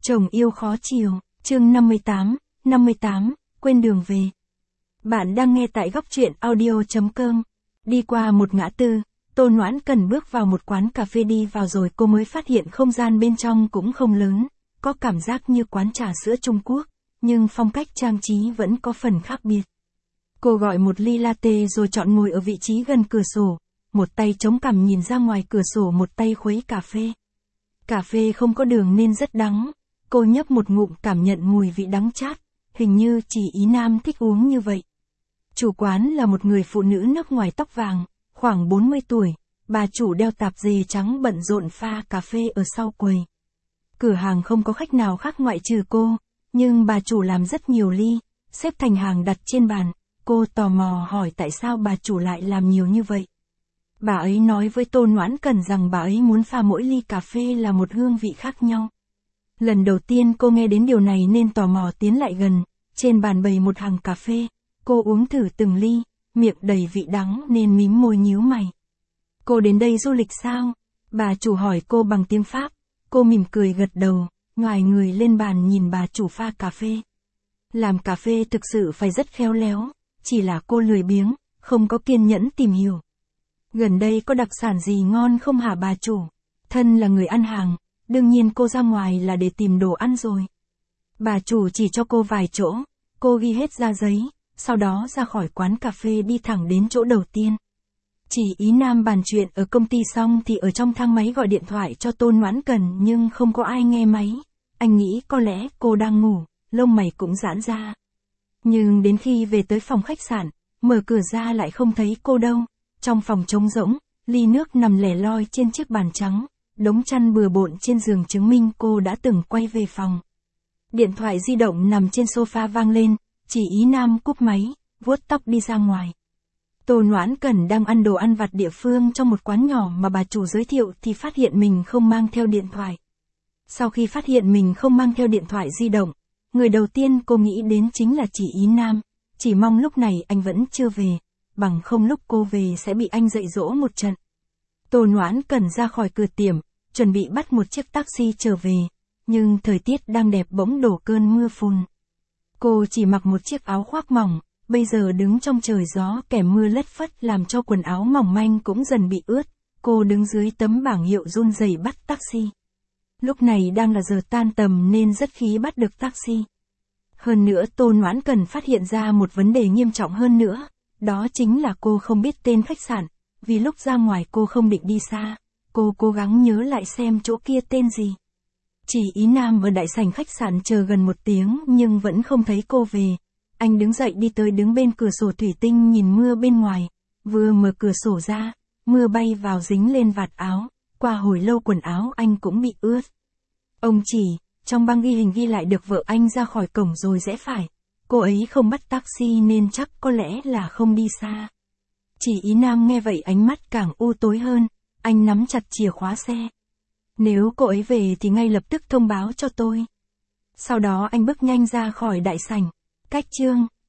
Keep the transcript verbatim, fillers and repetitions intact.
Chồng yêu khó chiều, chương năm mươi tám, năm mươi tám, quên đường về. Bạn đang nghe tại góc truyện audio.com. Đi qua một ngã tư, Tô Noãn Cần bước vào một quán cà phê, đi vào rồi cô mới phát hiện không gian bên trong cũng không lớn, có cảm giác như quán trà sữa Trung Quốc, nhưng phong cách trang trí vẫn có phần khác biệt. Cô gọi một ly latte rồi chọn ngồi ở vị trí gần cửa sổ, một tay chống cằm nhìn ra ngoài cửa sổ, một tay khuấy cà phê. Cà phê không có đường nên rất đắng. Cô nhấp một ngụm cảm nhận mùi vị đắng chát, hình như chỉ Ý Nam thích uống như vậy. Chủ quán là một người phụ nữ nước ngoài tóc vàng, khoảng bốn mươi tuổi, bà chủ đeo tạp dề trắng bận rộn pha cà phê ở sau quầy. Cửa hàng không có khách nào khác ngoại trừ cô, nhưng bà chủ làm rất nhiều ly, xếp thành hàng đặt trên bàn. Cô tò mò hỏi tại sao bà chủ lại làm nhiều như vậy. Bà ấy nói với Tô Noãn Cần rằng bà ấy muốn pha mỗi ly cà phê là một hương vị khác nhau. Lần đầu tiên cô nghe đến điều này nên tò mò tiến lại gần, trên bàn bày một hàng cà phê, cô uống thử từng ly, miệng đầy vị đắng nên mím môi nhíu mày. Cô đến đây du lịch sao? Bà chủ hỏi cô bằng tiếng Pháp, cô mỉm cười gật đầu, ngoài người lên bàn nhìn bà chủ pha cà phê. Làm cà phê thực sự phải rất khéo léo, chỉ là cô lười biếng, không có kiên nhẫn tìm hiểu. Gần đây có đặc sản gì ngon không hả bà chủ? Thân là người ăn hàng, đương nhiên cô ra ngoài là để tìm đồ ăn rồi. Bà chủ chỉ cho cô vài chỗ, cô ghi hết ra giấy, sau đó ra khỏi quán cà phê đi thẳng đến chỗ đầu tiên. Chỉ Ý Nam bàn chuyện ở công ty xong thì ở trong thang máy gọi điện thoại cho Tô Noãn Cần nhưng không có ai nghe máy. Anh nghĩ có lẽ cô đang ngủ, lông mày cũng giãn ra. Nhưng đến khi về tới phòng khách sạn, mở cửa ra lại không thấy cô đâu. Trong phòng trống rỗng, ly nước nằm lẻ loi trên chiếc bàn trắng, đống chăn bừa bộn trên giường chứng minh cô đã từng quay về phòng. Điện thoại di động nằm trên sofa vang lên, chỉ Ý Nam cúp máy, vuốt tóc đi ra ngoài. Tô Noãn Cần đang ăn đồ ăn vặt địa phương trong một quán nhỏ mà bà chủ giới thiệu thì phát hiện mình không mang theo điện thoại. Sau khi phát hiện mình không mang theo điện thoại di động, người đầu tiên cô nghĩ đến chính là chỉ Ý Nam, chỉ mong lúc này anh vẫn chưa về, bằng không lúc cô về sẽ bị anh dạy dỗ một trận. Tô Noãn Cần ra khỏi cửa tiệm, chuẩn bị bắt một chiếc taxi trở về, nhưng thời tiết đang đẹp bỗng đổ cơn mưa phùn. Cô chỉ mặc một chiếc áo khoác mỏng, bây giờ đứng trong trời gió kèm mưa lất phất làm cho quần áo mỏng manh cũng dần bị ướt. Cô đứng dưới tấm bảng hiệu run rẩy bắt taxi. Lúc này đang là giờ tan tầm nên rất khí bắt được taxi. Hơn nữa Tô Noãn Cần phát hiện ra một vấn đề nghiêm trọng hơn nữa, đó chính là cô không biết tên khách sạn, vì lúc ra ngoài cô không định đi xa, cô cố gắng nhớ lại xem chỗ kia tên gì. Chỉ Ý Nam ở đại sảnh khách sạn chờ gần một tiếng nhưng vẫn không thấy cô về. Anh đứng dậy đi tới đứng bên cửa sổ thủy tinh nhìn mưa bên ngoài, vừa mở cửa sổ ra, mưa bay vào dính lên vạt áo, qua hồi lâu quần áo anh cũng bị ướt. Ông chỉ, trong băng ghi hình ghi lại được vợ anh ra khỏi cổng rồi rẽ phải. Cô ấy không bắt taxi nên chắc có lẽ là không đi xa. Chỉ Ý Nam nghe vậy ánh mắt càng u tối hơn, anh nắm chặt chìa khóa xe. Nếu cô ấy về thì ngay lập tức thông báo cho tôi. Sau đó anh bước nhanh ra khỏi đại sảnh. Cách chương